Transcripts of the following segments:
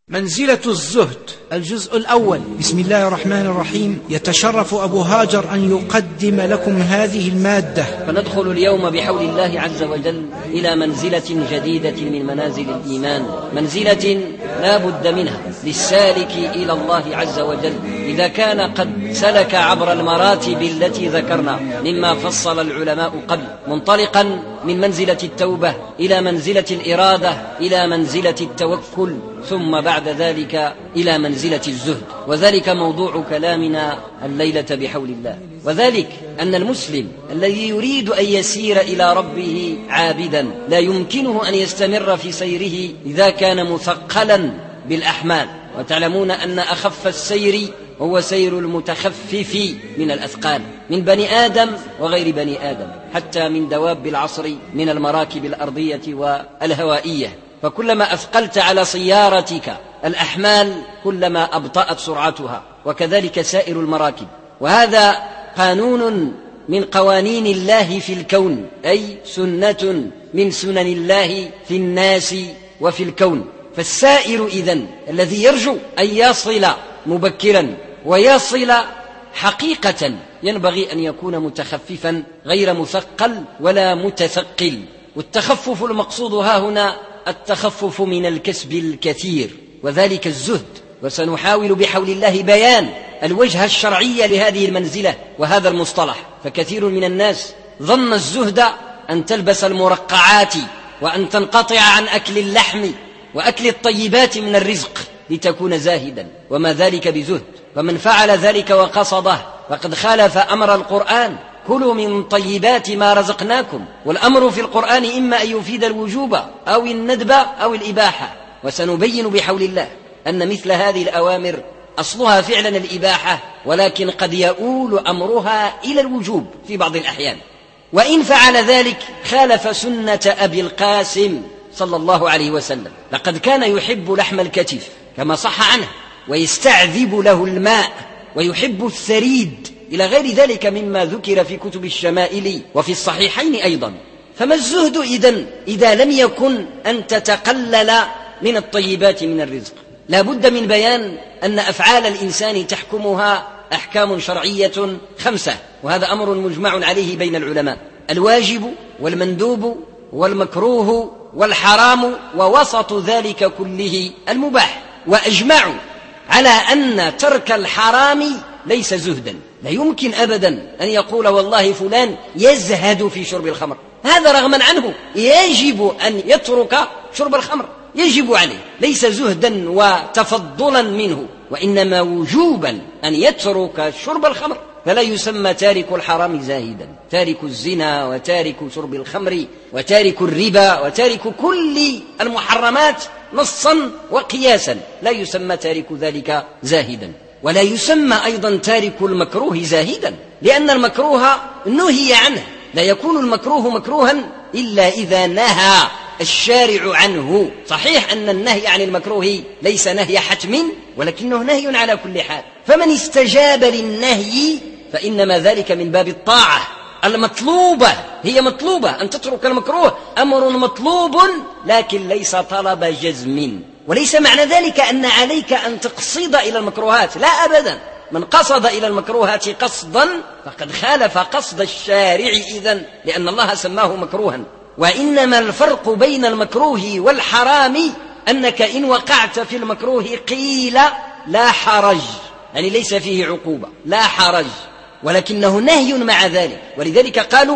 منزلة الزهد، الجزء الأول. بسم الله الرحمن الرحيم. يتشرف أبو هاجر أن يقدم لكم هذه المادة. فندخل اليوم بحول الله عز وجل إلى منزلة جديدة من منازل الإيمان، منزلة لا بد منها للسالك إلى الله عز وجل إذا كان قد سلك عبر المراتب التي ذكرنا مما فصل العلماء قبل، منطلقا من منزلة التوبة إلى منزلة الإرادة إلى منزلة التوكل، ثم بعد ذلك إلى منزلة الزهد، وذلك موضوع كلامنا الليلة بحول الله. وذلك أن المسلم الذي يريد أن يسير إلى ربه عابدا لا يمكنه أن يستمر في سيره إذا كان مثقلا بالأحمال، وتعلمون أن أخف السير هو سير المتخفف من الأثقال، من بني آدم وغير بني آدم، حتى من دواب العصر من المراكب الأرضية والهوائية. فكلما أثقلت على سيارتك الأحمال كلما أبطأت سرعتها، وكذلك سائر المراكب. وهذا قانون من قوانين الله في الكون، أي سنة من سنن الله في الناس وفي الكون. فالسائر إذن الذي يرجو أن يصل مبكرا ويصل حقيقة ينبغي أن يكون متخففا غير مثقل ولا متثقل. والتخفف المقصود ها هنا التخفف من الكسب الكثير، وذلك الزهد. وسنحاول بحول الله بيان الوجه الشرعي لهذه المنزلة وهذا المصطلح. فكثير من الناس ظن الزهد أن تلبس المرقعات وأن تنقطع عن أكل اللحم وأكل الطيبات من الرزق لتكون زاهدا، وما ذلك بزهد. فمن فعل ذلك وقصده فقد خالف أمر القرآن: كلوا من طيبات ما رزقناكم. والأمر في القرآن إما أن يفيد الوجوب أو الندب أو الإباحة، وسنبين بحول الله أن مثل هذه الأوامر أصلها فعلا الإباحة، ولكن قد يؤول أمرها إلى الوجوب في بعض الأحيان. وإن فعل ذلك خالف سنة أبي القاسم صلى الله عليه وسلم، لقد كان يحب لحم الكتف كما صح عنه، ويستعذب له الماء، ويحب الثريد، إلى غير ذلك مما ذكر في كتب الشمائل وفي الصحيحين أيضا. فما الزهد إذن إذا لم يكن أن تتقلل من الطيبات من الرزق؟ لا بد من بيان أن أفعال الإنسان تحكمها أحكام شرعية 5، وهذا أمر مجمع عليه بين العلماء: الواجب والمندوب والمكروه والحرام، ووسط ذلك كله المباح. وأجمعوا على أن ترك الحرام ليس زهدا. لا يمكن أبدا أن يقول والله فلان يزهد في شرب الخمر، هذا رغما عنه يجب أن يترك شرب الخمر، يجب عليه، ليس زهدا وتفضلا منه، وإنما وجوبا أن يترك شرب الخمر. فلا يسمى تارك الحرام زاهدا. تارك الزنا وتارك شرب الخمر وتارك الربا وتارك كل المحرمات نصا وقياسا لا يسمى تارك ذلك زاهدا. ولا يسمى أيضا تارك المكروه زاهدا، لأن المكروه نهي عنه. لا يكون المكروه مكروها إلا إذا نهى الشارع عنه. صحيح أن النهي عن المكروه ليس نهي حتم، ولكنه نهي على كل حال. فمن استجاب للنهي فإنما ذلك من باب الطاعة المطلوبة. هي مطلوبة أن تترك المكروه، أمر مطلوب، لكن ليس طلب جزم. وليس معنى ذلك أن عليك أن تقصد إلى المكروهات، لا أبدا. من قصد إلى المكروهات قصدا فقد خالف قصد الشارع إذن، لأن الله سماه مكروها. وإنما الفرق بين المكروه والحرام أنك إن وقعت في المكروه قيل لا حرج، يعني ليس فيه عقوبة، لا حرج، ولكنه نهي مع ذلك. ولذلك قالوا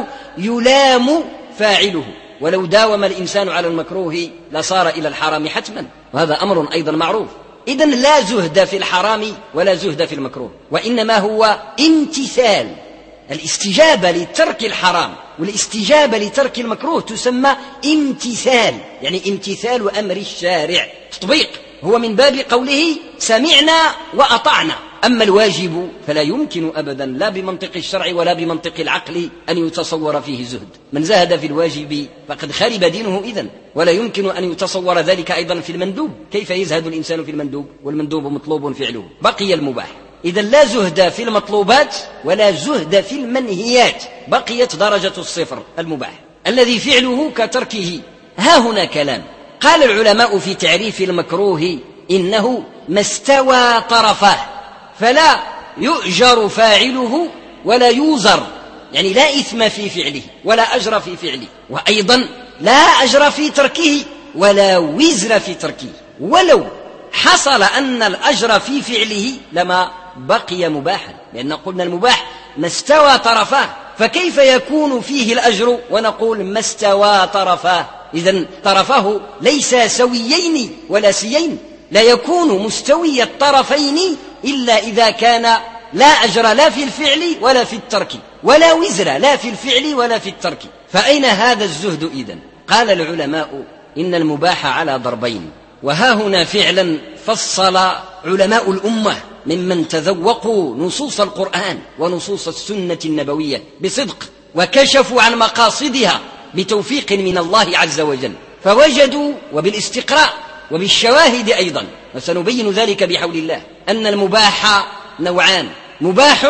يلام فاعله، ولو داوم الإنسان على المكروه لصار إلى الحرام حتما، وهذا أمر أيضا معروف. إذن لا زهد في الحرام ولا زهد في المكروه، وإنما هو امتثال. الاستجابة لترك الحرام والاستجابة لترك المكروه تسمى امتثال، يعني امتثال أمر الشارع، تطبيق. هو من باب قوله سمعنا وأطعنا. أما الواجب فلا يمكن أبدا لا بمنطق الشرع ولا بمنطق العقل أن يتصور فيه زهد. من زهد في الواجب فقد خرب دينه إذن، ولا يمكن أن يتصور ذلك أيضا في المندوب. كيف يزهد الإنسان في المندوب والمندوب مطلوب فعله؟ بقي المباح. إذا لا زهد في المطلوبات ولا زهد في المنهيات، بقيت درجة الصفر المباح الذي فعله كتركه. ها هنا كلام. قال العلماء في تعريف المكروه إنه ما استوى طرفاه فلا يؤجر فاعله ولا يوزر، يعني لا إثم في فعله ولا أجر في فعله، وأيضا لا أجر في تركه ولا وزر في تركه. ولو حصل أن الأجر في فعله لما بقي مباحا، لأن قلنا المباح ما استوى طرفاه، فكيف يكون فيه الأجر ونقول ما استوى طرفاه؟ إذن طرفاه ليس سويين ولا سيين، لا يكون مستوي الطرفين إلا إذا كان لا أجر لا في الفعل ولا في الترك، ولا وزر لا في الفعل ولا في الترك. فأين هذا الزهد إذن؟ قال العلماء إن المباح على ضربين، وها هنا فعلا فصل علماء الأمة ممن تذوقوا نصوص القرآن ونصوص السنة النبوية بصدق وكشفوا عن مقاصدها بتوفيق من الله عز وجل، فوجدوا وبالاستقراء وبالشواهد أيضا، وسنبين ذلك بحول الله، أن المباح نوعان: مباح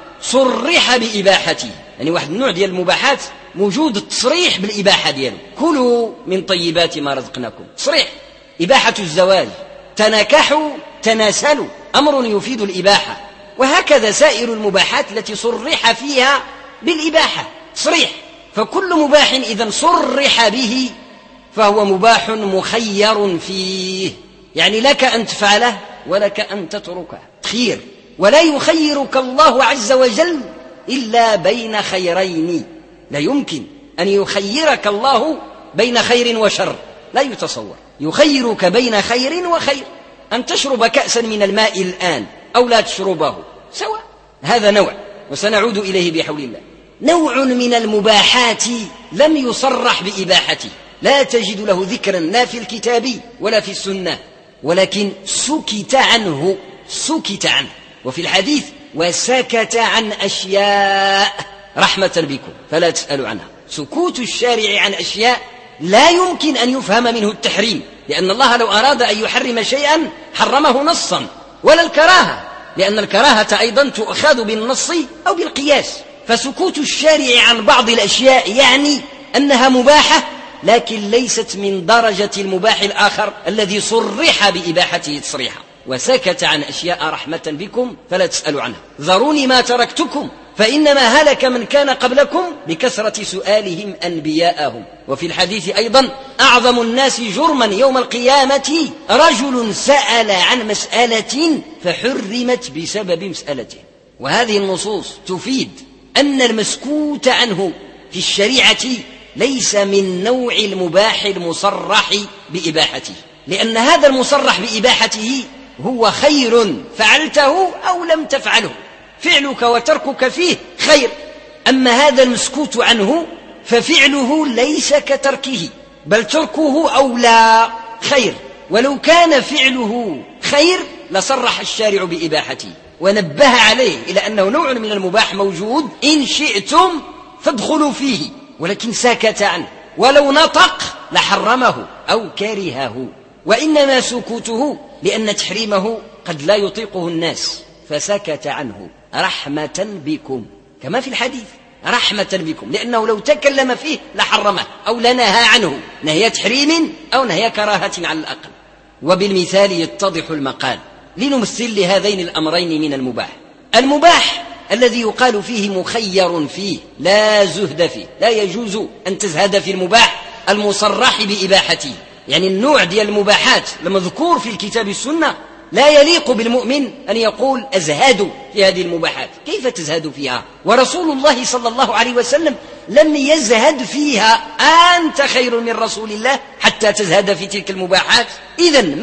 صرح بإباحته، يعني واحد النوع ديال المباحات موجود التصريح بالإباحة دياله، كلوا من طيبات ما رزقناكم، تصريح إباحة الزواج، تناكحوا تناسلوا، أمر يفيد الإباحة. وهكذا سائر المباحات التي صرح فيها بالإباحة تصريح، فكل مباح إذن صرح به فهو مباح مخير فيه، يعني لك أن تفعله ولك أن تتركه، خير، ولا يخيرك الله عز وجل إلا بين خيرين، لا يمكن أن يخيرك الله بين خير وشر، لا يتصور، يخيرك بين خير وخير، أن تشرب كأسا من الماء الآن أو لا تشربه سواء، هذا نوع، وسنعود إليه بحول الله. نوع من المباحات لم يصرح بإباحته، لا تجد له ذكرا لا في الكتاب ولا في السنة، ولكن سكت عنه، سكت عنه، وفي الحديث وسكت عن أشياء رحمة بكم فلا تسألوا عنها. سكوت الشارع عن أشياء لا يمكن أن يفهم منه التحريم، لأن الله لو أراد أن يحرم شيئا حرمه نصا، ولا الكراهة، لأن الكراهة أيضا تؤخذ بالنص أو بالقياس. فسكوت الشارع عن بعض الأشياء يعني أنها مباحة لكن ليست من درجة المباح الآخر الذي صرح بإباحته تصريحا. وسكت عن أشياء رحمة بكم فلا تسألوا عنها. ذروني ما تركتكم فإنما هلك من كان قبلكم بكثرة سؤالهم أنبياءهم. وفي الحديث أيضا أعظم الناس جرما يوم القيامة رجل سأل عن مسألة فحرمت بسبب مسألته. وهذه النصوص تفيد أن المسكوت عنه في الشريعة ليس من نوع المباح المصرح بإباحته، لأن هذا المصرح بإباحته هو خير فعلته أو لم تفعله، فعلك وتركك فيه خير. أما هذا المسكوت عنه ففعله ليس كتركه، بل تركه أولى خير، ولو كان فعله خير لصرح الشارع بإباحته ونبه عليه إلى أنه نوع من المباح موجود إن شئتم فادخلوا فيه، ولكن سكت عنه، ولو نطق لحرمه أو كرهه. وإنما سكوته لأن تحريمه قد لا يطيقه الناس فسكت عنه رحمة بكم، كما في الحديث رحمة بكم، لأنه لو تكلم فيه لحرمه أو لنهى عنه نهي تحريم أو نهي كراهة على الأقل. وبالمثال يتضح المقال. لنمثل لهذين الأمرين من المباح. المباح الذي يقال فيه مخير فيه لا زهد فيه، لا يجوز أن تزهد في المباح المصرح بإباحته، يعني النوع ديال المباحات المذكور في الكتاب السنة لا يليق بالمؤمن أن يقول أزهد في هذه المباحات. كيف تزهد فيها ورسول الله صلى الله عليه وسلم لم يزهد فيها؟ أنت خير من رسول الله حتى تزهد في تلك المباحات؟ إذن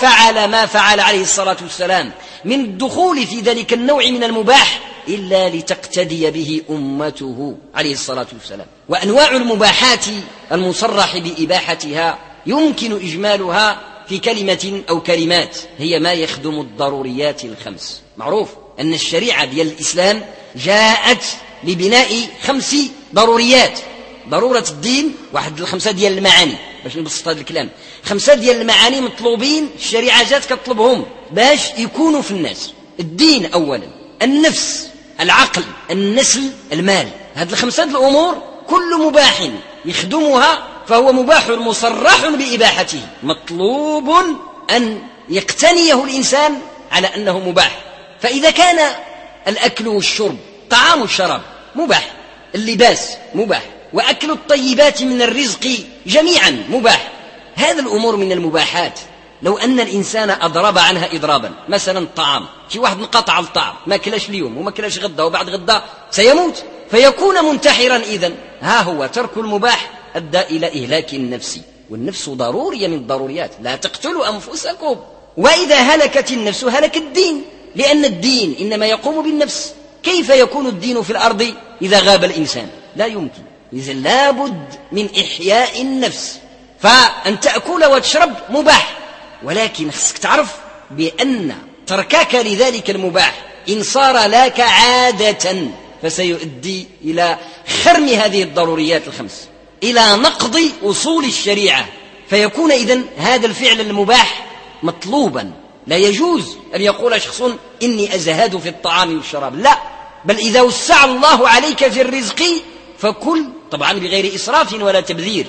ما فعل عليه الصلاة والسلام من الدخول في ذلك النوع من المباح إلا لتقتدي به أمته عليه الصلاة والسلام. وأنواع المباحات المصرح بإباحتها يمكن إجمالها في كلمة أو كلمات، هي ما يخدم الضروريات الخمس. معروف أن الشريعة ديال الإسلام جاءت لبناء 5 ضروريات: ضرورة الدين، واحد 5 ديال المعاني، باش نبسط هذا الكلام، 5 ديال المعاني مطلوبين الشريعة جات كتطلبهم باش يكونوا في الناس: الدين أولا، النفس، العقل، النسل، المال. هذه 5 الأمور كل مباح يخدمها فهو مباح مصرح بإباحته، مطلوب أن يقتنيه الإنسان على أنه مباح. فإذا كان الأكل والشرب، طعام والشراب مباح، اللباس مباح، وأكل الطيبات من الرزق جميعا مباح، هذا الأمور من المباحات. لو أن الإنسان أضرب عنها إضرابا، مثلا الطعام، في واحد انقطع الطعام، ما كلاش اليوم وما كلاش غدا وبعد غدا سيموت، فيكون منتحرا. إذن ها هو ترك المباح أدى إلى إهلاك النفس، والنفس ضرورية من الضروريات، لا تقتلوا أنفسكم. وإذا هلكت النفس هلك الدين، لأن الدين إنما يقوم بالنفس. كيف يكون الدين في الأرض إذا غاب الإنسان؟ لا يمكن. إذن لابد من إحياء النفس. فأن تأكل وتشرب مباح، ولكن خصك تعرف بأن تركك لذلك المباح إن صار لك عادة فسيؤدي إلى خرم هذه الضروريات الخمس، إلى نقض أصول الشريعة، فيكون إذن هذا الفعل المباح مطلوبا. لا يجوز أن يقول شخص إني أزهد في الطعام والشراب، لا، بل إذا وسع الله عليك في الرزق فكل، طبعا بغير إسراف ولا تبذير،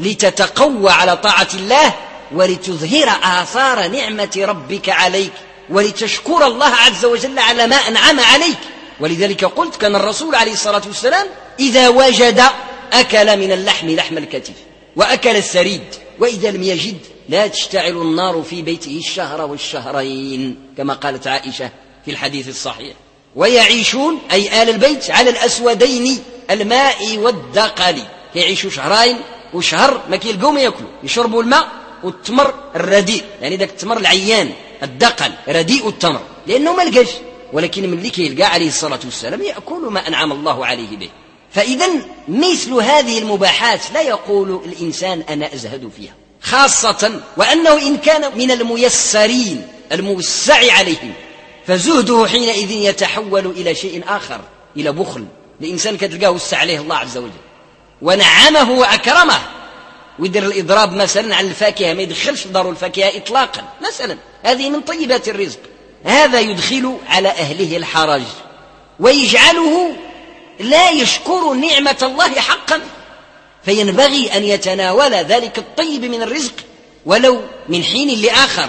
لتتقوى على طاعة الله ولتظهر آثار نعمة ربك عليك، ولتشكر الله عز وجل على ما أنعم عليك. ولذلك قلت كان الرسول عليه الصلاة والسلام إذا وجد أكل من اللحم لحم الكتف، وأكل السريد، وإذا لم يجد لا تشتعل النار في بيته الشهر والشهرين، كما قالت عائشة في الحديث الصحيح. ويعيشون أي آل البيت على الأسودين الماء والدقل، يعيشوا شهرين وشهر ما كيلقوا ما يأكلوا، يشربوا الماء والتمر الرديء، يعني ذاك التمر العيان الدقل رديء التمر، لأنه ما لقاش، ولكن من اللي كيلقى عليه الصلاة والسلام يأكل ما أنعم الله عليه به. فإذا مثل هذه المباحات لا يقول الإنسان أنا أزهد فيها، خاصة وأنه إن كان من الميسرين الموسع عليهم فزهده حينئذ يتحول إلى شيء آخر، إلى بخل. الإنسان كتلقاه وسع عليه الله عز وجل ونعمه وأكرمه، ويدير الإضراب مثلا عن الفاكهة، ما يدخلش دار الفاكهة إطلاقا مثلا، هذه من طيبات الرزق. هذا يدخل على أهله الحرج ويجعله لا يشكر نعمة الله حقا، فينبغي أن يتناول ذلك الطيب من الرزق ولو من حين لآخر،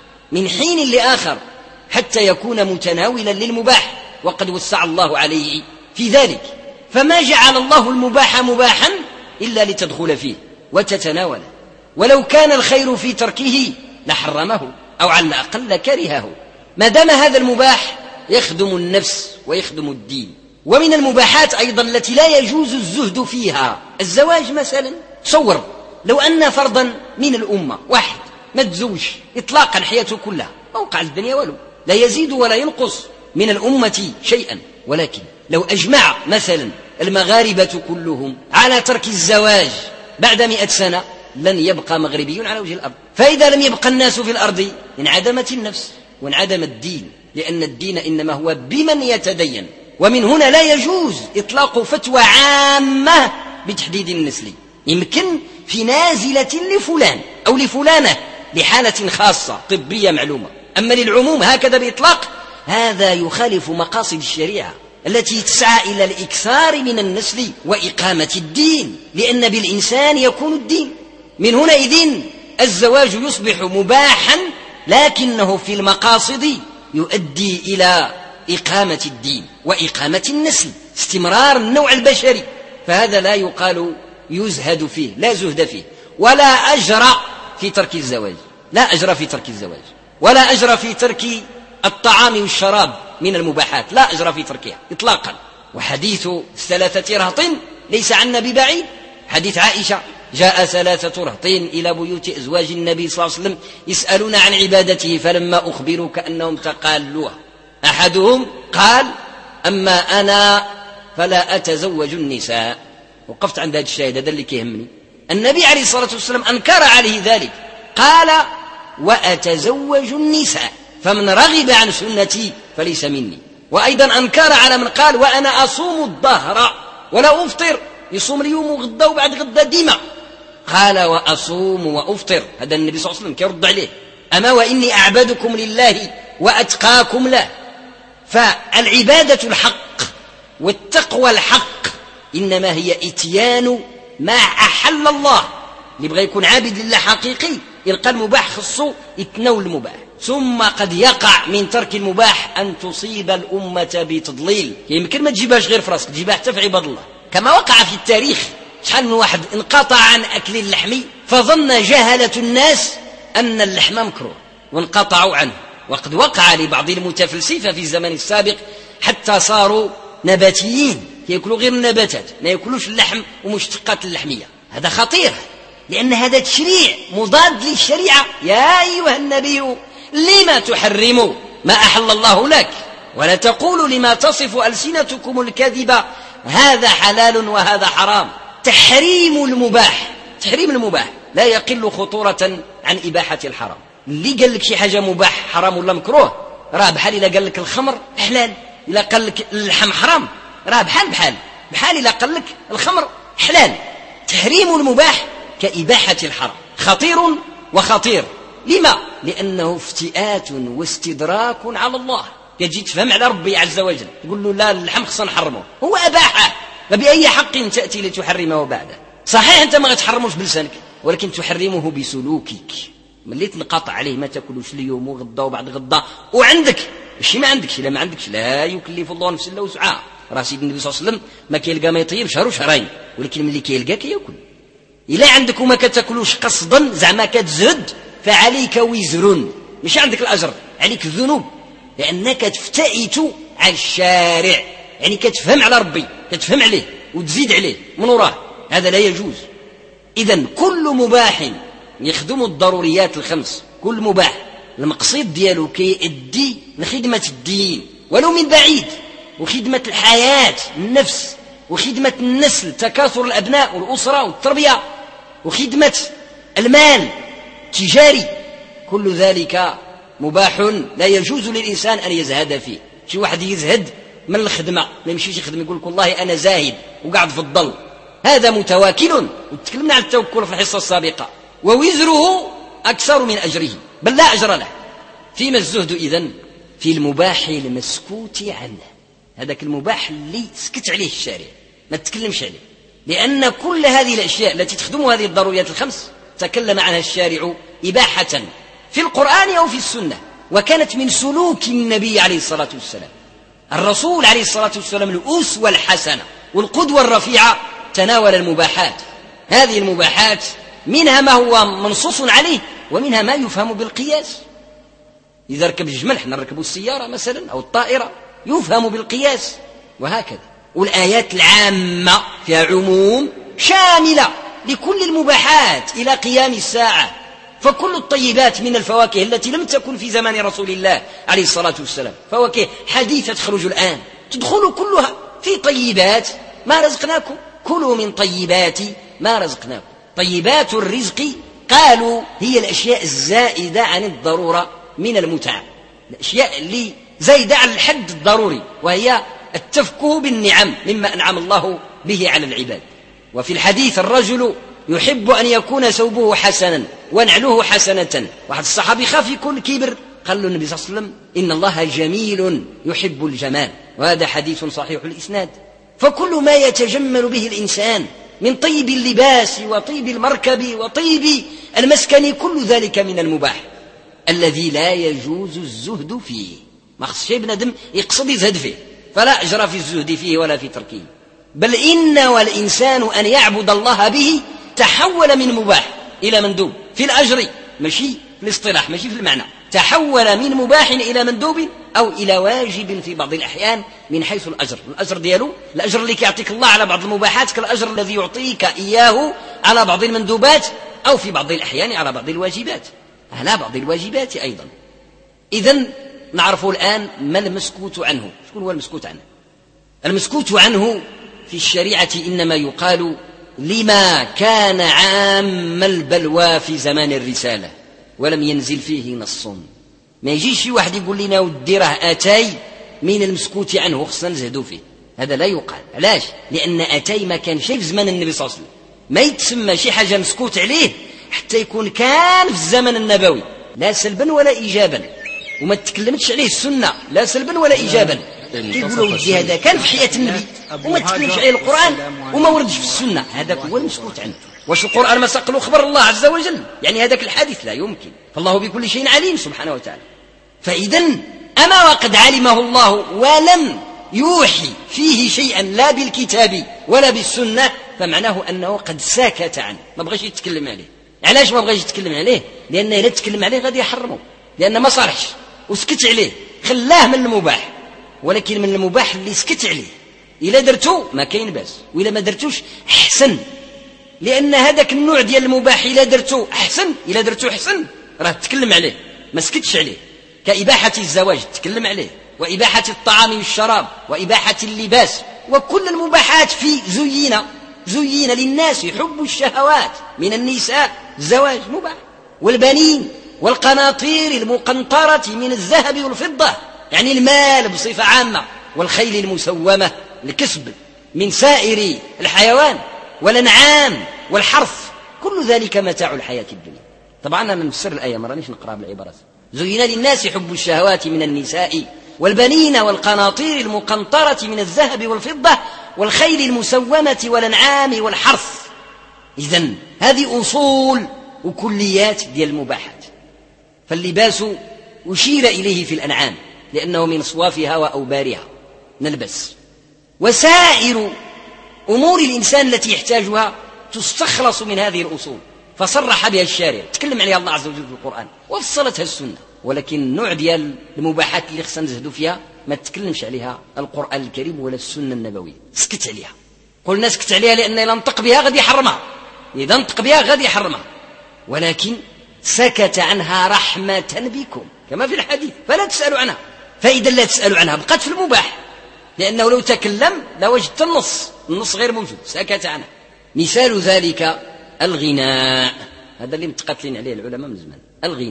من حين لآخر، حتى يكون متناولا للمباح، وقد وسع الله عليه في ذلك. فما جعل الله المباح مباحا إلا لتدخل فيه وتتناوله، ولو كان الخير في تركه لحرمه أو على الأقل كرهه، ما دام هذا المباح يخدم النفس ويخدم الدين. ومن المباحات أيضا التي لا يجوز الزهد فيها الزواج مثلا. تصور لو أن فرضا من الأمة واحد ما تزوج إطلاقا حياته كلها، ما وقع الدنيا ولو، لا يزيد ولا ينقص من الأمة شيئا، ولكن لو أجمع مثلا المغاربة كلهم على ترك الزواج بعد 100 سنة لن يبقى مغربي على وجه الأرض. فإذا لم يبقى الناس في الأرض انعدمت النفس وانعدم الدين، لأن الدين إنما هو بمن يتدين. ومن هنا لا يجوز إطلاق فتوى عامة بتحديد النسل، يمكن في نازلة لفلان أو لفلانة لحالة خاصة طبية معلومة، أما للعموم هكذا بإطلاق هذا يخالف مقاصد الشريعة التي تسعى إلى الإكثار من النسل وإقامة الدين، لأن بالإنسان يكون الدين. من هنا إذن الزواج يصبح مباحا، لكنه في المقاصد يؤدي إلى إقامة الدين وإقامة النسل، استمرار النوع البشري. فهذا لا يقال يزهد فيه، لا زهد فيه، ولا أجر في ترك الزواج، لا أجر في ترك الزواج، ولا أجر في ترك الطعام والشراب من المباحات، لا أجر في تركها إطلاقا. وحديث 3 رهط ليس عنا ببعيد، حديث عائشة: جاء 3 رهط إلى بيوت أزواج النبي صلى الله عليه وسلم يسألون عن عبادته، فلما أخبروا كأنهم تقالوها، أحدهم قال: أما أنا فلا أتزوج النساء. وقفت عند هذا الشاهد، هذا اللي كيهمني. النبي عليه الصلاة والسلام أنكر عليه ذلك، قال: وأتزوج النساء، فمن رغب عن سنتي فليس مني. وأيضا أنكر على من قال: وأنا أصوم الدهر ولا أفطر، يصوم اليوم وغدا وبعد غدا ديما، قال: وأصوم وأفطر. هذا النبي صلى الله عليه وسلم كيرد عليه: أما وإني أعبدكم لله وأتقاكم له. فالعبادة الحق والتقوى الحق إنما هي إتيان ما أحل الله. اللي بغى يكون عابد لله حقيقي يلقى المباح خصو يتناول المباح، ثم قد يقع من ترك المباح أن تصيب الأمة بتضليل. يمكن ما تجيبهاش غير في راسك، تجيبها حتى في عباد الله، كما وقع في التاريخ. شحال من واحد انقطع عن أكل اللحم فظن جهلة الناس أن اللحم مكروه وانقطعوا عنه. وقد وقع لبعض المتفلسفة في الزمن السابق حتى صاروا نباتيين، يأكلوا غير النباتات، ما يأكلوش اللحم ومشتقات اللحمية. هذا خطير، لأن هذا تشريع مضاد للشريعة. يا أيها النبي لما تحرم ما أحل الله لك ولا تقولوا لما تصف ألسنتكم الكذب هذا حلال وهذا حرام. تحريم المباح لا يقل خطورة عن إباحة الحرام. اللي قال لك شي حاجة مباح حرام ولا مكروه راه بحال إلا قال لك الخمر حلال، إلا قال لك اللحم حرام راه بحال إلا قال لك الخمر حلال. تحريم المباح كإباحة الحرام خطير وخطير. لما؟ لأنه افتئات واستدراك على الله. تجي تفهم على ربي عز وجل تقول له لا اللحم خصنا نحرمه، هو أباحه، فبأي حق تأتي لتحرمه بعده؟ صحيح أنت ما تحرموش بلسانك، ولكن تحرمه بسلوكك. ملي تنقطع عليه ما تاكلوش اليوم وغدا وبعد غدا وعندك ماشي ما عندكش، لا ما عندكش لا يكلف الله نفسا الا وسعها. راه سيدنا النبي صلى الله عليه وسلم ما كيلقى ما يطيب شهر وشهرين، ولكن ملي كيلقى كياكل. إلا عندك وما كتاكلوش قصدا زعما كتزهد فعليك وزر، مش عندك الأجر، عليك الذنوب، لأنك تفتئت على الشارع، يعني كتفهم على ربي، كتفهم عليه وتزيد عليه من وراه. هذا لا يجوز. إذن كل مباح يخدم الضروريات الخمس، كل مباح المقصود ديالو كيأدي لخدمة الدين ولو من بعيد، وخدمة الحياة النفس، وخدمة النسل تكاثر الأبناء والأسرة والتربية، وخدمة المال تجاري، كل ذلك مباح لا يجوز للإنسان أن يزهد فيه. شي واحد يزهد من الخدمة ما يمشيش يخدم يقول لك والله أنا زاهد وقاعد في الظل، هذا متواكل. وتكلمنا عن التوكل في الحصة السابقة. ووزره أكثر من أجره بل لا أجر له. فيما الزهد إذن؟ في المباح المسكوت عنه، هذاك المباح اللي سكت عليه الشارع ما تتكلمش عليه، لأن كل هذه الأشياء التي تخدم هذه الضروريات الخمس تكلم عنها الشارع إباحة في القرآن أو في السنة، وكانت من سلوك النبي عليه الصلاة والسلام. الرسول عليه الصلاة والسلام الأسوة الحسنة والقدوة الرفيعة تناول المباحات. هذه المباحات منها ما هو منصوص عليه ومنها ما يفهم بالقياس. إذا ركب الجمل حنا نركبوا السيارة مثلا أو الطائرة يفهم بالقياس، وهكذا. والآيات العامة فيها عموم شاملة لكل المباحات إلى قيام الساعة. فكل الطيبات من الفواكه التي لم تكن في زمان رسول الله عليه الصلاة والسلام، فواكه حديثة تخرج الآن تدخل كلها في طيبات ما رزقناكم، كلوا من طيبات ما رزقناكم. طيبات الرزق قالوا هي الأشياء الزائدة عن الضرورة من المتعة، الأشياء اللي زايدة عن الحد الضروري، وهي التفكه بالنعم مما أنعم الله به على العباد. وفي الحديث الرجل يحب أن يكون ثوبه حسنا ونعله حسنة. واحد الصحابي خاف يكون كبر، قال له النبي صلى الله عليه وسلم إن الله جميل يحب الجمال، وهذا حديث صحيح الإسناد. فكل ما يتجمل به الإنسان من طيب اللباس وطيب المركب وطيب المسكن كل ذلك من المباح الذي لا يجوز الزهد فيه. ما خص شيء بنادم يقصد يزهد فيه، فلا أجر في الزهد فيه ولا في تركه، بل إن والإنسان أن يعبد الله به تحول من مباح إلى مندوب في الأجر، ماشي في الاصطلاح، ماشي في المعنى. تحول من مباح إلى مندوب أو إلى واجب في بعض الأحيان من حيث الأجر. الأجر ديالو الأجر اللي يعطيك الله على بعض المباحات كالأجر الذي يعطيك إياه على بعض المندوبات، أو في بعض الأحيان على بعض الواجبات، على بعض الواجبات أيضا. إذن نعرف الآن ما المسكوت عنه. شكون هو المسكوت عنه؟ المسكوت عنه في الشريعة إنما يقال لما كان عام البلوى في زمان الرسالة ولم ينزل فيه نص. ما يجيش شي واحد يقول لنا ودي راه أتاي من المسكوت عنه خصنا نزهدوا فيه، هذا لا يقال. علاش؟ لأن أتاي ما كان شيء في زمان النبي صلى الله عليه وسلم، ما يتسمى شي حاجة مسكوت عليه حتى يكون كان في الزمن النبوي لا سلبا ولا إيجابا، وما تتكلمتش عليه السنة لا سلبا ولا إيجابا. يقولوا ودي هذا كان في حياة النبي وما تتكلمش عليه القرآن وما وردش في السنة، هذا هو المسكوت عنه. واش القرآن ما سقلوا خبر الله عز وجل؟ يعني هذاك الحادث لا يمكن، فالله بكل شيء عليم سبحانه وتعالى. فإذا أما وقد علمه الله ولم يوحي فيه شيئا لا بالكتاب ولا بالسنة، فمعناه أنه قد سكت عنه، ما بغيش يتكلم عليه. علاش ما بغيش يتكلم عليه؟ لأنه إذا تكلم عليه غادي يحرمه، لأن ما صالحش وسكت عليه، خلاه من المباح. ولكن من المباح اللي سكت عليه، إلا درتو ما كاين باس، وإلا ما درتوش أحسن، لأن هذاك النوع ديال المباح إلا درتو أحسن، إلا درتو أحسن راه تتكلم عليه ما سكتش عليه. كإباحة الزواج تتكلم عليه، وإباحة الطعام والشراب، وإباحة اللباس، وكل المباحات في زين للناس حب الشهوات من النساء، الزواج مباح، والبنين والقناطير المقنطرة من الذهب والفضة، يعني المال بصفة عامة، والخيل المسومة الكسب من سائر الحيوان، والأنعام والحرث، كل ذلك متاع الحياة الدنيا. طبعا أنا نفسر الآية، ما رانيش نقرأ بالعبارات. زين للناس حب الشهوات من النساء والبنين والقناطير المقنطرة من الذهب والفضة والخيل المسومة والأنعام والحرث. إذن هذه أصول وكليات ديال المباحات. فاللباس أشير إليه في الأنعام لأنه من صوافها وأوبارها نلبس، وسائر أمور الإنسان التي يحتاجها تستخلص من هذه الأصول، فصرح بها الشارع، تكلم عليها الله عز وجل في القرآن وفصلتها السنة. ولكن النوع ديال المباحات اللي خصنا نزهدوا فيها ما تتكلمش عليها القرآن الكريم ولا السنة النبوية، سكت عليها. قلنا سكت عليها لأن إذا نطق بها غادي يحرمها، إذا نطق بها غادي يحرمها، ولكن سكت عنها رحمة بكم كما في الحديث، فلا تسألوا عنها. فإذا لا تسألوا عنها بقت في المباح، لأنه لو تكلم لوجدت النص غير موجود، سكت عنها. مثال ذلك الغناء، هذا اللي متقاتلين عليه العلماء من زمان.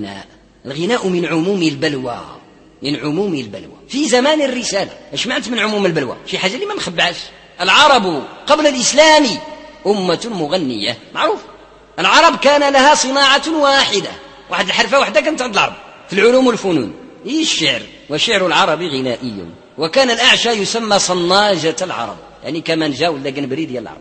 الغناء من عموم البلوى، من عموم البلوى في زمان الرسالة. ايش معنات من عموم البلوى؟ شي حاجة اللي ما مخبعاش. العرب قبل الإسلام أمة مغنية، معروف. العرب كان لها صناعة واحدة، واحد الحرفة واحدة كانت عند العرب في العلوم والفنون، هي الشعر، وشعر العرب غنائي. وكان الأعشى يسمى صناجة العرب، يعني كمانجا ولا قنبري ديال العرب،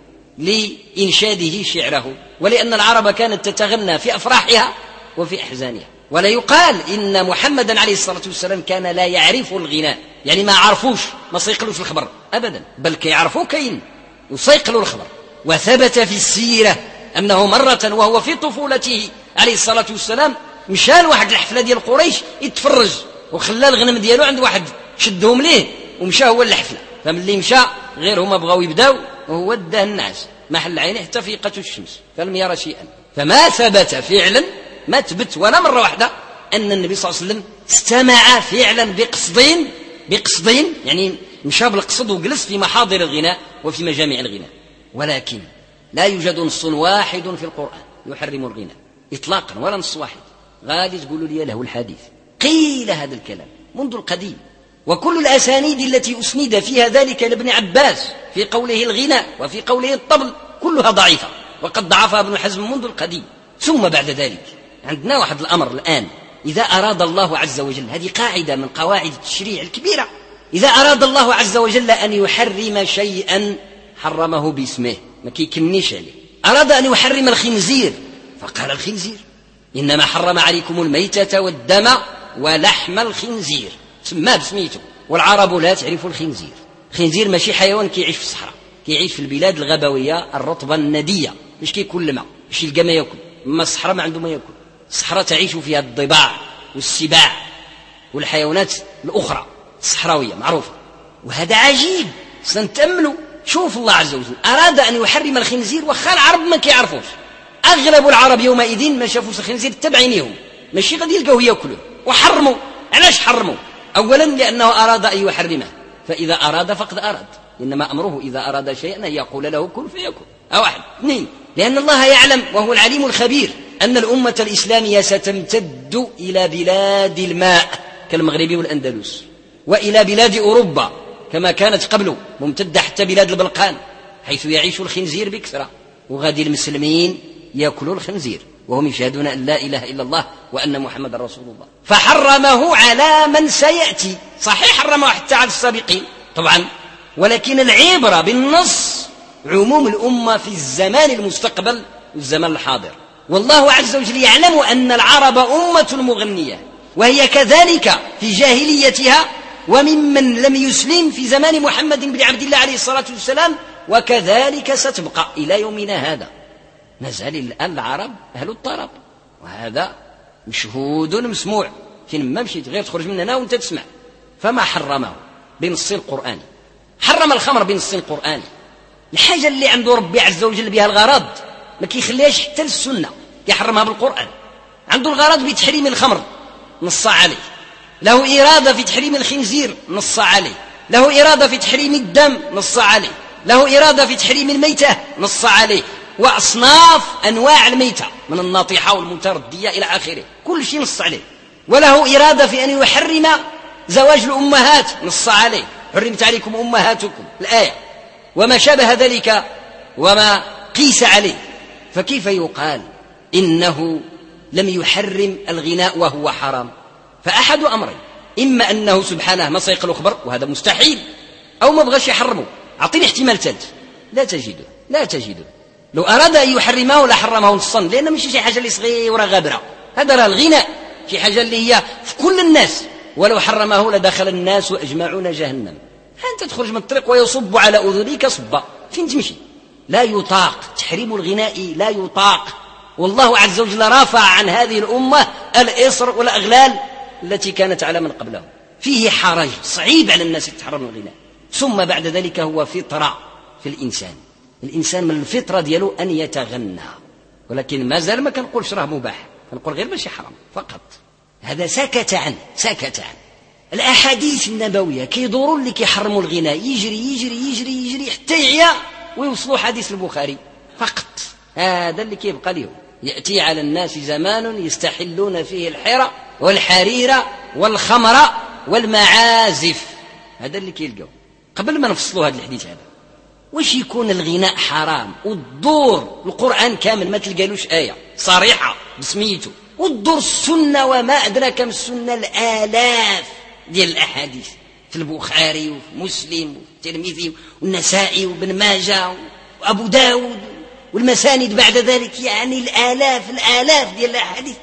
لإنشاده شعره، ولأن العرب كانت تتغنى في أفراحها وفي أحزانها. ولا يقال إن محمدا عليه الصلاة والسلام كان لا يعرف الغناء، يعني ما عرفوش، ما صيقلوش الخبر أبدا، بل كيعرفوا كاين يصيقلوا الخبر. وثبت في السيرة أنه مرة وهو في طفولته عليه الصلاة والسلام مشى لواحد الحفلة ديال قريش يتفرج، وخلى الغنم ديالو عند واحد شدهم ليه ومشى هو الحفلة. فملي مشى غير هما بغاو يبداو وهو اداه الناس، ما حل عينه حتى فيقته الشمس فلم يرى شيئا. فما ثبت فعلا، ما تبت ولا مرة واحدة أن النبي صلى الله عليه وسلم استمع فعلا بقصدين، يعني مشى بالقصد وجلس في محاضر الغناء وفي مجامع الغناء. ولكن لا يوجد نص واحد في القرآن يحرم الغناء إطلاقا، ولا نص واحد. غادي تقولوا لي له الحديث، قيل هذا الكلام منذ القديم، وكل الأسانيد التي أسند فيها ذلك لابن عباس في قوله الغناء وفي قوله الطبل كلها ضعيفة، وقد ضعفها ابن حزم منذ القديم. ثم بعد ذلك عندنا واحد الأمر الآن، إذا أراد الله عز وجل، هذه قاعدة من قواعد التشريع الكبيرة، إذا أراد الله عز وجل أن يحرم شيئا حرمه باسمه، ما كيكنيش عليه. أراد أن يحرم الخنزير فقال الخنزير، إنما حرم عليكم الميتة والدم ولحم الخنزير، سماه بسميته. والعرب لا تعرف الخنزير. الخنزير ماشي حيوان كيعيش في الصحراء، كيعيش في البلاد الغابوية الرطبة الندية، مش كيكون الماء، مش يلقى ما يأكل، أما الصحراء ما عنده ما يأكل. الصحراء تعيش فيها الضباع والسباع والحيوانات الأخرى الصحراوية معروفة. وهذا عجيب، سنتأملوا. شوف الله عز وجل أراد أن يحرم الخنزير وخا العرب ما كيعرفوش. أغلب العرب يومئذ ما شافوش الخنزير تبعينيهم، ماشي غادي يلقاوه يأكلوه، وحرموا. علاش حرموا؟ أولا لأنه أراد أن يحرمه، فإذا أراد فقد أراد، إنما أمره إذا أراد شيئا أن يقول له كن فيكون. واحد. اثنين، لأن الله يعلم وهو العليم الخبير أن الأمة الإسلامية ستمتد إلى بلاد الماء كالمغرب والأندلس، وإلى بلاد أوروبا كما كانت قبله، ممتدة حتى بلاد البلقان حيث يعيش الخنزير بكثرة، وغادي المسلمين يأكلوا الخنزير وهم يشهدون أن لا إله إلا الله وأن محمد رسول الله، فحرمه على من سيأتي. صحيح حرمه حتى على السابقين طبعا، ولكن العبرة بالنص عموم الأمة في الزمان المستقبل والزمان الحاضر. والله عز وجل يعلم أن العرب أمة مغنية، وهي كذلك في جاهليتها وممن لم يسلم في زمان محمد بن عبد الله عليه الصلاة والسلام، وكذلك ستبقى إلى يومنا هذا. نزال الآن العرب أهل الطرب، وهذا مشهود مسموع، فين ما مشيت غير تخرج من هنا وانت تسمع. فما حرمه بنص القرآن؟ حرم الخمر بنص القرآن. الحاجة اللي عنده ربي عز وجل بها الغرض ما كيخليهاش حتى للسنة، يحرمها بالقرآن. عنده الغرض بتحريم الخمر نص عليه، له إرادة في تحريم الخنزير نص عليه، له إرادة في تحريم الدم نص عليه، له إرادة في تحريم الميتة نص عليه، وأصناف أنواع الميتة من الناطحة والمتردية إلى آخره، كل شيء نص عليه. وله إرادة في أن يحرم زواج الأمهات نص عليه، حرمت عليكم أمهاتكم الآية، وما شابه ذلك وما قيس عليه. فكيف يقال إنه لم يحرم الغناء وهو حرام؟ فأحد أمرين: إما أنه سبحانه ما سيق الأخبر وهذا مستحيل، أو ما بغاش يحرمه. أعطيني احتمال ثالث. لا تجده. لو أراد أن يحرمه لحرمه نصا، لأنه مش شي حاجة اللي صغيرة غابرة، هذا راه الغناء شي حاجة اللي هي في كل الناس، ولو حرمه لدخل الناس أجمعون جهنم. أنت تخرج من الطريق ويصب على أذنك صبا، فين تمشي؟ لا يطاق تحريم الغناء، لا يطاق. والله عز وجل رافع عن هذه الأمة الإصر والأغلال التي كانت على من قبلهم. فيه حرج صعيب على الناس يتحرم الغناء. ثم بعد ذلك هو فطرة في الإنسان من الفطرة ديالو أن يتغنى، ولكن ما زال ما كنقولش راه مباح، كنقول غير ماشي حرام فقط. هذا سكت عنه. الأحاديث النبوية كيدوروا اللي كيحرموا الغناء، يجري حتى يعيا ويوصلوا حديث البخاري فقط. هذا اللي كيبقى اليوم. يأتي على الناس زمان يستحلون فيه الحرى والحرير والخمر والمعازف، هذا اللي كيلقوا. قبل ما نفصلوا هذا الحديث هذا، واش يكون الغناء حرام والدور القرآن كامل ما تلقالوش آية صريحة بسميته، والدور السنة وما أدراك ما السنة الآلاف ديال الأحاديث في البخاري وفي مسلم وفي الترمذي والنسائي وابن ماجه وأبو داود والمساند بعد ذلك، يعني الآلاف ديال الأحاديث.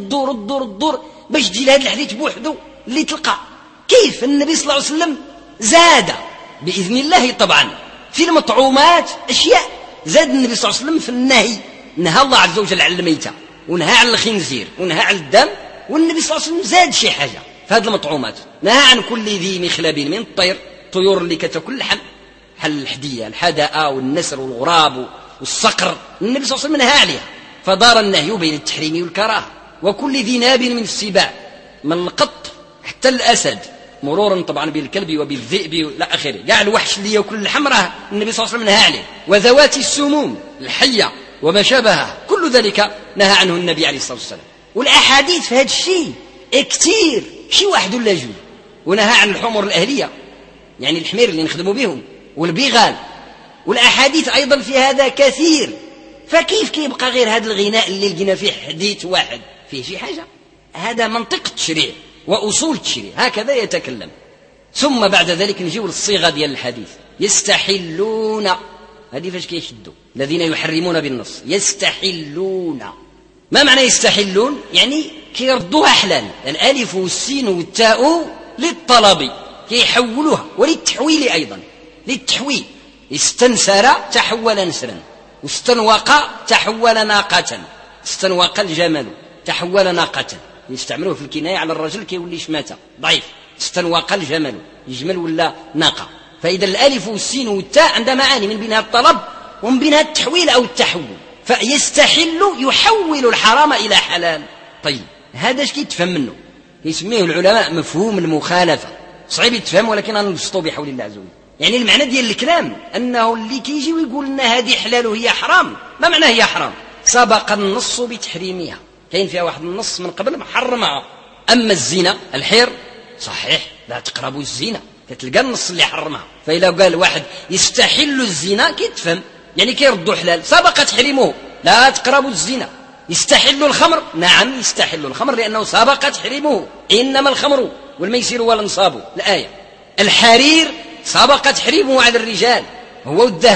الدور باش تجي لهذا الحديث بوحده اللي تلقى كيف النبي صلى الله عليه وسلم زاد بإذن الله طبعا في المطعومات أشياء، زاد النبي صلى الله عليه وسلم في النهي. نهى الله عز وجل عن الميتة، ونهى عن الخنزير، ونهى عن الدم، والنبي صلى الله عليه وسلم زاد شي حاجة في هذه المطعومات. نهى عن كل ذي مخلب من الطير، طيور اللي كتاكل اللحم، بحال الحدية الحدأ والنسر والغراب والصقر، النبي صلى الله عليه وسلم نهى عليها. فدار النهي بين التحريم والكراهة. وكل ذي ناب من السباع، من القط حتى الأسد، مرورا طبعا بالكلب وبالذئب إلى آخره، كاع الوحش اللي يأكل اللحم راه النبي صلى الله عليه وسلم نهى عليه. وذوات السموم، الحية وما شابهها، كل ذلك نهى عنه النبي عليه الصلاة والسلام. والأحاديث في هذا الشيء كتير، شي واحد ولا جوج. ونهى عن الحمر الأهلية، يعني الحمير اللي نخدموا بهم، والبغال. والأحاديث أيضا في هذا كثير. فكيف كيبقى غير هذا الغناء اللي لقينا فيه حديث واحد فيه شي حاجة؟ هذا منطق التشريع وأصول التشريع، هكذا يتكلم. ثم بعد ذلك نجيو للصيغة ديال الحديث. يستحلون، هذه فاش كيشدوا الذين يحرمون بالنص، يستحلون. ما معنى يستحلون؟ يعني كيردوها حلال، الألف والسين والتاء للطلب كيحولوها، وللتحويل أيضا، للتحويل. استنسر تحول نسرا، واستنوق تحول ناقة، استنوق الجمل تحول ناقة، يستعملوه في الكناية على الرجل كيولي شماتة ضعيف. استنوق الجمل، يجمل ولا ناقة. فإذا الألف والسين والتاء عندها معاني، من بينها الطلب ومن بينها التحويل أو التحول. فيستحل يحول الحرام إلى حلال. طيب هذا اش كيتفهم منه؟ يسميه العلماء مفهوم المخالفة، صعيب يتفهم ولكن نبسطه بحول الله عز وجل. يعني المعنى ديال الكلام أنه اللي كيجي ويقول لنا هذه حلال وهي حرام، ما معنى هي حرام؟ سبق النص بتحريمها، كاين فيها واحد النص من قبل محرمها. أما الزنا الحير صحيح لا تقربوا الزنا، كتلقى النص اللي حرمها. فإذا قال واحد يستحل الزنا كيتفهم، يعني كيردوا حلال، سبق تحريمه، لا تقربوا الزنا. يستحل الخمر، نعم يستحل الخمر لأنه سبق تحريمه، إنما الخمر والميسر والأنصاب الآية. الحرير سبق تحريمه على الرجال، هو الذهب،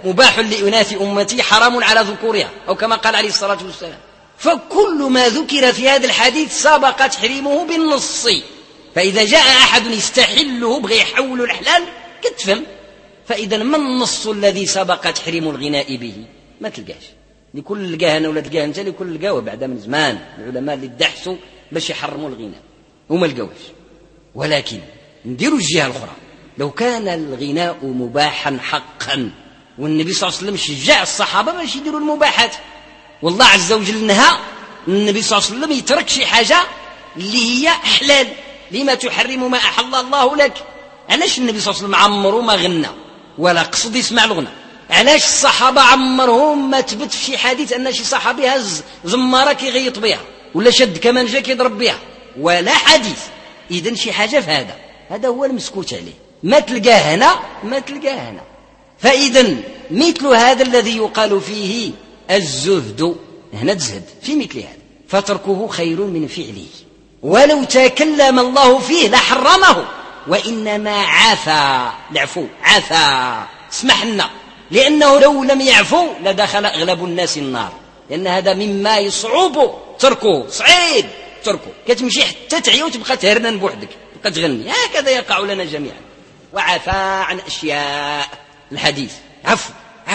مباح لإناث أمتي حرام على ذكورها، أو كما قال عليه الصلاة والسلام. فكل ما ذكر في هذا الحديث سبق تحريمه بالنص، فإذا جاء أحد يستحله بغي يحول الحلال كتفهم. فإذا ما النص الذي سبق تحريم الغناء به؟ ما تلقاش. لكل لقاه أنا ولا تلقاه أنت، لكل لقاه بعد من زمان العلماء اللي دحسوا باش يحرموا الغناء وما لقاوش. ولكن نديروا الجهة الأخرى، لو كان الغناء مباحا حقا والنبي صلى الله عليه وسلم شجع الصحابة باش يديروا المباحات، والله عز وجل نهى النبي صلى الله عليه وسلم يترك شي حاجة اللي هي حلال، لما تحرم ما أحل الله لك؟ علاش النبي صلى الله عليه وسلم عمره ما غنى ولا قصد يسمع الغنى؟ علاش الصحابة عمرهم ما تبت في شي حديث أن شي صحابي هز زمارة كيغيط بها ولا شد كمانجة كيضرب بها؟ ولا حديث. إذن شي حاجة في هذا هو المسكوت عليه، ما تلقاه هنا ما تلقاه هنا. فإذا مثل هذا الذي يقال فيه الزهد، هنا تزهد في مثل هذا، فتركه خير من فعله. ولو تكلم الله فيه لحرمه، وإنما عفا. العفو عفا، اسمح لنا، لأنه لو لم يعفو لدخل أغلب الناس النار، لأن هذا مما يصعب تركه، صعيب تركه. كتمشي حتى تعيا وتبقى تهرنن بوحدك، تبقى تغني، هكذا يقع لنا جميعا. وعفا عن أشياء، الحديث عفو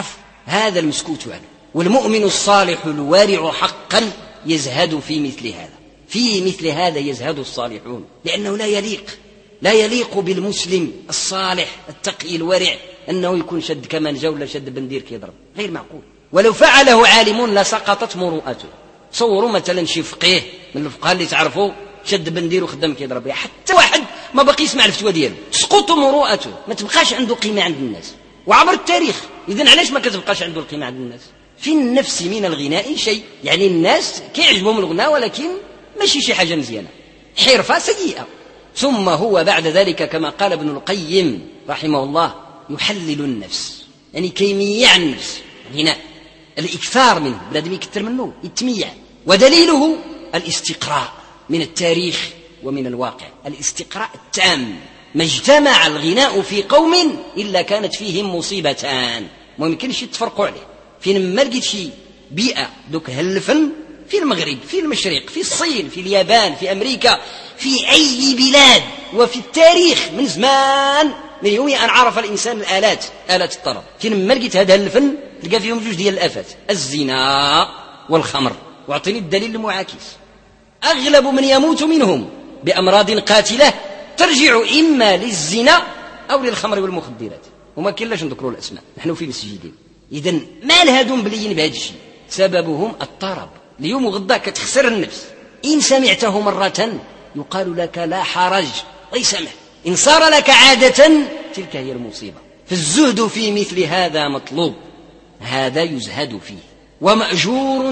هذا المسكوت عنه. والمؤمن الصالح الوارع حقا يزهد في مثل هذا يزهد الصالحون، لأنه لا يليق بالمسلم الصالح التقي الورع أنه يكون شد كمانجة ولا شد بندير كيضرب، غير معقول. ولو فعله عالم لسقطت مروءته. تصوروا مثلا شي فقيه من الفقهاء اللي تعرفوا شد بندير وخدام كيضرب بها، حتى واحد ما بقي يسمع الفتوى ديالو، تسقط مروءته، ما تبقاش عنده قيمة عند الناس وعبر التاريخ. إذن علاش ما كتبقاش عنده القيمة عند الناس؟ في النفس من الغناء شيء، يعني الناس كيعجبهم الغناء ولكن ماشي شي حاجة مزيانة، حرفة سيئة. ثم هو بعد ذلك كما قال ابن القيم رحمه الله يحلل النفس، يعني كيميع النفس. الغناء الإكثار منه، بلادم يكثر منه يتميع. ودليله الاستقراء من التاريخ ومن الواقع، الاستقراء التام. ما اجتمع الغناء في قوم إلا كانت فيهم مصيبتان، ما يمكنش يتفرقوا عليه. فين ما لقيت شي بيئة دوك هالفن، في المغرب، في المشرق، في الصين، في اليابان، في أمريكا، في أي بلاد، وفي التاريخ من زمان، من يوم أن عرف الإنسان آلات الطرب، فين ما لقيت هذا الفن تلقى فيهم جوج ديال الآفات: الزنا والخمر. واعطيني الدليل المعاكس. أغلب من يموت منهم بأمراض قاتلة ترجع إما للزنا أو للخمر والمخدرات، وما كلاش نذكروا الأسماء، نحن في مسجدين. إذن ما لهادهم بليين بهذا الشيء، سببهم الطرب. اليوم وغدا كتخسر النفس، إن سمعته مرة يقال لك لا حرج ويسمع، إن صار لك عادة تلك هي المصيبة. فالزهد في مثل هذا مطلوب، هذا يزهد فيه ومأجور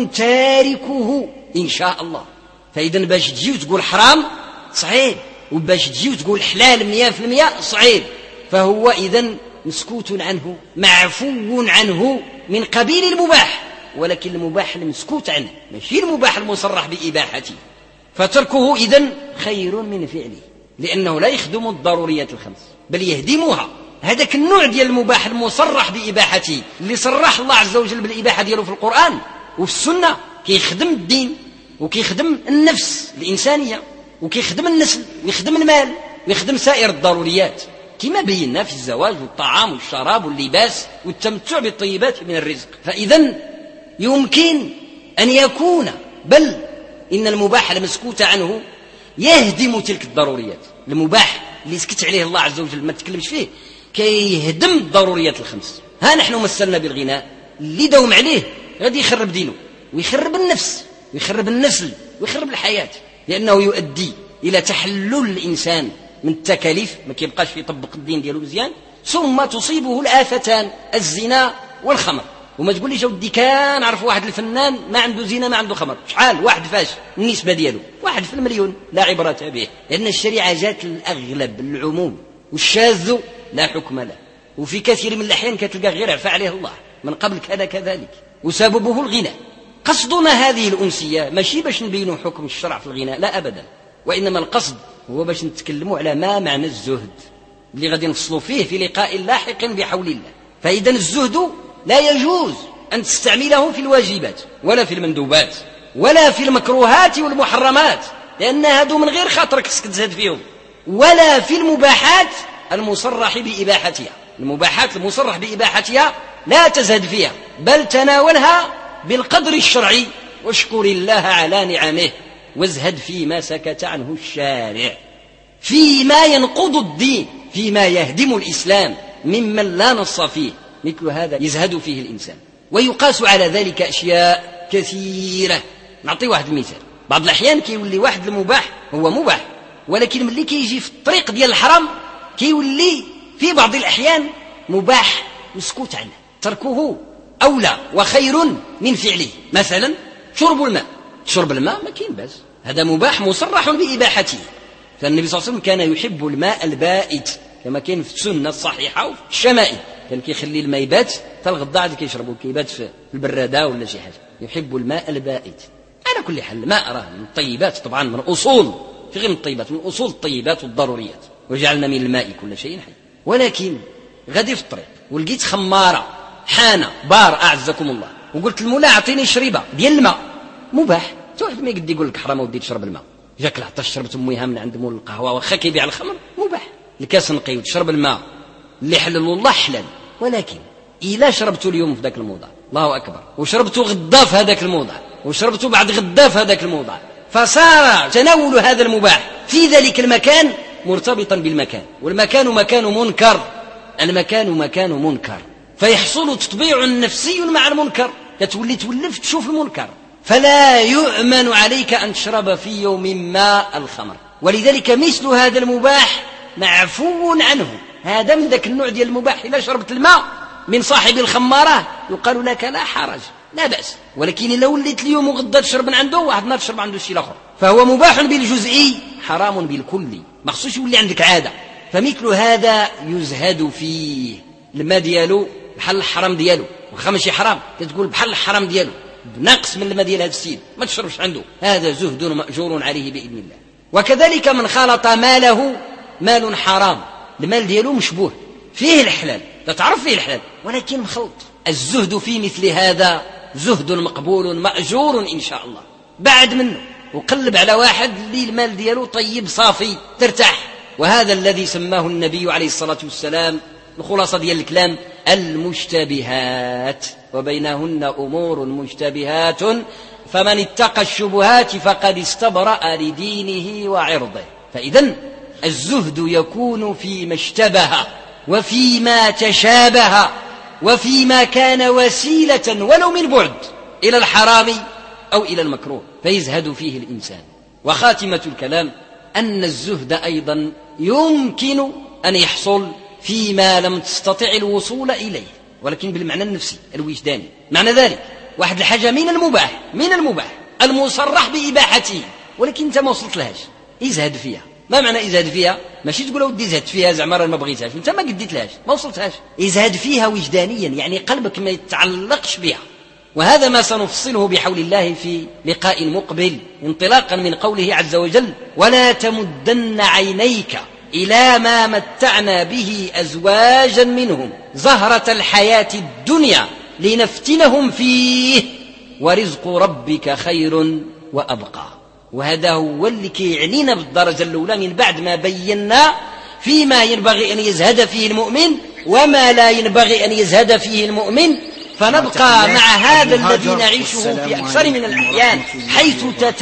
تاركه إن شاء الله. فإذا باش تجي وتقول حرام صعيب، وباش تجي وتقول حلال 100% صعيب. فهو إذن مسكوت عنه، معفو عنه، من قبيل المباح، ولكن المباح المسكوت عنه، ماشي المباح المصرح بإباحته. فتركه إذن خير من فعله، لأنه لا يخدم الضروريات الخمس بل يهدمها. هذاك النوع ديال المباح المصرح بإباحته اللي صرح الله عز وجل بالإباحة دياله في القرآن وفي السنة، كيخدم الدين وكيخدم النفس الإنسانية وكيخدم النسل ويخدم المال ويخدم سائر الضروريات، كما بينا في الزواج والطعام والشراب واللباس والتمتع بالطيبات من الرزق. فإذا يمكن أن يكون، بل إن المباح المسكوت عنه يهدم تلك الضروريات. المباح اللي سكت عليه الله عز وجل ما تكلمش فيه كيهدم الضروريات الخمس. ها نحن مثلنا بالغناء، اللي دوم عليه غادي يخرب دينه ويخرب النفس ويخرب النسل ويخرب الحياة، لأنه يؤدي إلى تحلل الإنسان من التكاليف، ما كيبقاش يطبق الدين ديالو مزيان، ثم تصيبه الآفتان: الزنا والخمر. وما تقول لي جودي كان عرف واحد الفنان ما عنده زنا ما عنده خمر، شحال واحد فاش النسبة ديالو 1 في المليون، لا عبرة به، لأن الشريعة جات الأغلب العموم، والشاذ لا حكم له. وفي كثير من الأحيان كتلقى غير عفى عليه الله من قبل كذا كذلك، وسببه الغناء. قصدنا هذه الأنسية ماشي باش نبينوا حكم الشرع في الغناء، لا أبدا، وإنما القصد هو باش نتكلموا على ما معنى الزهد اللي غادي نفصلوا فيه في لقاء لاحق بحول الله. فإذا الزهد لا يجوز أن تستعمله في الواجبات ولا في المندوبات ولا في المكروهات والمحرمات، لأن هذو من غير خاطرك تزهد فيهم، ولا في المباحات المصرح بإباحتها. المباحات المصرح بإباحتها لا تزهد فيها، بل تناولها بالقدر الشرعي، واشكر الله على نعمه، وازهد فيما سكت عنه الشارع، فيما ينقض الدين، فيما يهدم الإسلام ممن لا نص فيه. مثل هذا يزهد فيه الإنسان. ويقاس على ذلك أشياء كثيرة. نعطي واحد المثال. بعض الأحيان كيولي واحد المباح هو مباح، ولكن ملي كيجي في الطريق ديال الحرام كيولي في بعض الأحيان مباح مسكوت عنه، تركه أولى وخير من فعله. مثلا شرب الماء. شرب الماء ما كاين باس، هذا مباح مصرح بإباحته، فالنبي صلى الله عليه وسلم كان يحب الماء البائت كما كان في السنة الصحيحة وفي الشمائل، كان كيخلي الماء يبات حتى الغدا عاد كيشربوا، كيبات في البرادة ولا شي حاجة. يحب الماء البائت. على كل حال الماء راه من الطيبات، طبعا من أصول، في غير من الطيبات، من أصول الطيبات والضروريات، وجعلنا من الماء كل شيء حي. ولكن غادي في الطريق ولقيت خمارة حانة بار أعزكم الله، وقلت المولى أعطيني شريبة ديال الماء، مباح. واحد ما يقدر يقول لك حرام ودي تشرب الماء، جاك العطش شربت اميها من عند مول القهوه واخا كيبيع الخمر، مباح. الكاس نقي وتشرب الماء اللي حلل الله حلال. ولكن إلا شربته اليوم في ذاك الموضع، الله أكبر، وشربته غدا في هذاك الموضع، وشربته بعد غدا في هذاك الموضع، فصار تناول هذا المباح في ذلك المكان مرتبطا بالمكان، والمكان مكان منكر، المكان مكان منكر، فيحصل تطبيع نفسي مع المنكر، تولي تولف تشوف المنكر، فلا يؤمن عليك أن تشرب في يوم ما الخمر. ولذلك مثل هذا المباح معفو عنه. هذا من ذاك النوع ديال المباح. إذا شربت الماء من صاحب الخمارة يقال لك لا حرج، لا بأس. ولكن إذا وليت اليوم وغدا تشرب من عنده، واحد النهار تشرب عنده الشيء الآخر، فهو مباح بالجزئي حرام بالكلي، ما خصوش يولي عندك عادة. فمثل هذا يزهد فيه. الماء ديالو بحال الحرام ديالو، واخا ماشي حرام تقول بحال الحرام ديالو، ناقص من الماء ديال هذا السيد ما تشربش عنده، هذا زهد مأجور عليه بإذن الله. وكذلك من خالط ماله مال حرام، المال ديالو مشبوه فيه الحلال، تعرف فيه الحلال ولكن مخلط، الزهد في مثل هذا زهد مقبول مأجور إن شاء الله. بعد منه وقلب على واحد اللي المال ديالو طيب صافي ترتاح. وهذا الذي سماه النبي عليه الصلاة والسلام، الخلاصة ديال الكلام، المشتبهات، وبينهن أمور مشتبهات فمن اتقى الشبهات فقد استبرأ لدينه وعرضه. فإذن الزهد يكون فيما اشتبه وفيما تشابه وفيما كان وسيلة ولو من بعد إلى الحرام أو إلى المكروه، فيزهد فيه الإنسان. وخاتمة الكلام أن الزهد أيضا يمكن أن يحصل فيما لم تستطع الوصول إليه، ولكن بالمعنى النفسي الوجداني. معنى ذلك واحد الحاجة من المباح المصرح بإباحته، ولكن أنت ما وصلت لهاش، يزهد فيها. ما معنى يزهد فيها؟ ماشي تقول ودي زهد فيها زعما ما بغيتهاش، انت ما قديت لهاش، ما وصلتهاش. يزهد فيها وجدانيا، يعني قلبك ما يتعلقش بها. وهذا ما سنفصله بحول الله في لقاء مقبل، انطلاقا من قوله عز وجل: ولا تمدن عينيك إلى ما متعنا به أزواجا منهم زهرة الحياة الدنيا لنفتنهم فيه ورزق ربك خير وأبقى. وهذا هو اللي كيعنينا بالدرجة الأولى من بعد ما بينا فيما ينبغي أن يزهد فيه المؤمن وما لا ينبغي أن يزهد فيه المؤمن، فنبقى مع هذا الذي نعيشه في أكثر من الأحيان، حيث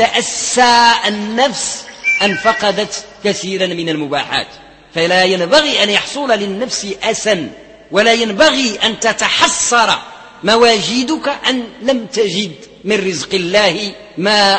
تتأسى النفس أن فقدت كثيرا من المباحات. فلا ينبغي أن يحصل للنفس أسا، ولا ينبغي أن تتحسر مواجدك أن لم تجد من رزق الله ما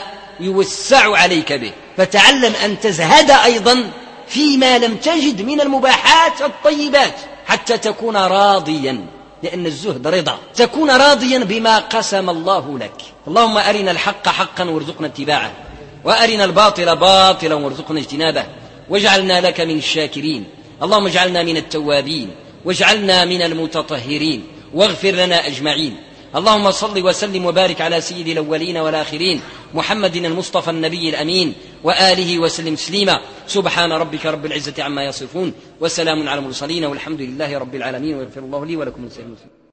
يوسع عليك به. فتعلم أن تزهد أيضا فيما لم تجد من المباحات الطيبات حتى تكون راضيا، لأن الزهد رضا، تكون راضيا بما قسم الله لك. اللهم أرنا الحق حقا وارزقنا اتباعه، وأرنا الباطل باطلا وارزقنا اجتنابه، واجعلنا لك من الشاكرين. اللهم اجعلنا من التوابين، واجعلنا من المتطهرين، واغفر لنا أجمعين. اللهم صل وسلم وبارك على سيد الأولين والآخرين محمد المصطفى النبي الأمين وآله وسلم تسليما. سبحان ربك رب العزة عما يصفون، وسلام على المرسلين، والحمد لله رب العالمين، ويغفر الله لي ولكم ولسائر المسلمين.